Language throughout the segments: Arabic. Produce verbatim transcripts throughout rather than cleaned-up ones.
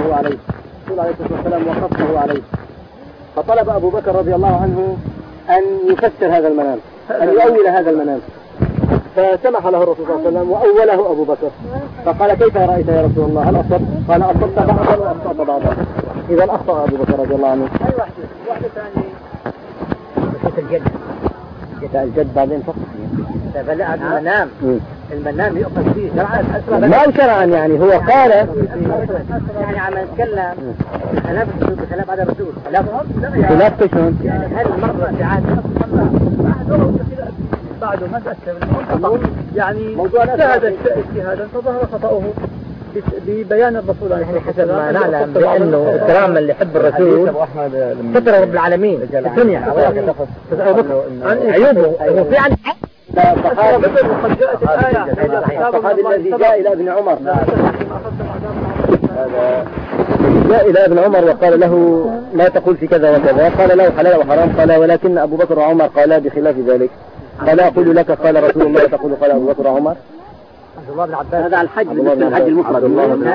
وقصه عليه، الرسول عليه الصلاة والسلام وقصه عليه، فطلب أبو بكر رضي الله عنه أن يفسر هذا المنام، أن يؤول هذا المنام، فسمح له الرسول صلى الله عليه وسلم وأوله أبو بكر، فقال كيف رأيت يا رسول الله؟ هل أصبت؟ قال أصبت بعضا وأخطأت بعضا. إذا أخطأ أبو بكر رضي الله عنه. أي واحدة واحدة ثانية بصوت الجد الجد بعدين فقط فلا المنام المنام يؤخذ فيه شرعا ما شرعا، يعني هو قال يعني عم يتكلم خلاف الرسول بخلاف هذا الرسول خلاف كشون يعني هل مرة ساعات بعده ما تأثر يعني اجتهد اجتهادا فظهر خطأه ببيان الرسول عليه الصلاة والسلام. ما نعلم بأنه الكرام اللي يحب الرسول ستر رب العالمين الدنيا عيوبه في عن الصحابي الذي جاء إلى ابن عمر جاء إلى ابن عمر وقال له لا تقول في كذا وكذا، قال له حلال وحرام، قال ولكن أبو بكر وعمر قالا بخلاف ذلك، قال أقول لك قال رسول الله تقول قال أبو بكر وعمر. هذا الحج الحج المفرد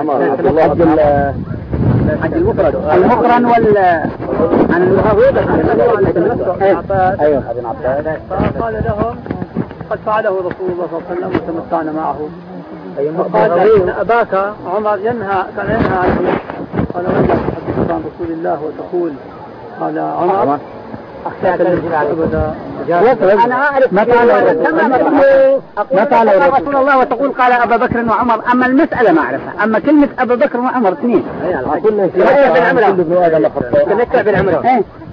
الحج المفرد المقرن وال عن المغوضة. أيوة ابن عباس فقال لهم قد فعله رسول الله صلى الله عليه وسلم وتمتعنا معه. قال إن أباك عمر ينهى كان ينهى عنه، قال ولا تحدث عن رسول الله وتقول قال عمر أخشاك أبدا. أنا أعرف ما فعل ما فعل رسول الله وتقول قال أبا بكر وعمر، أما المسألة ما أعرفها، أما كلمة أبا بكر وعمر اثنين كلنا في بالعمرة بالعمرة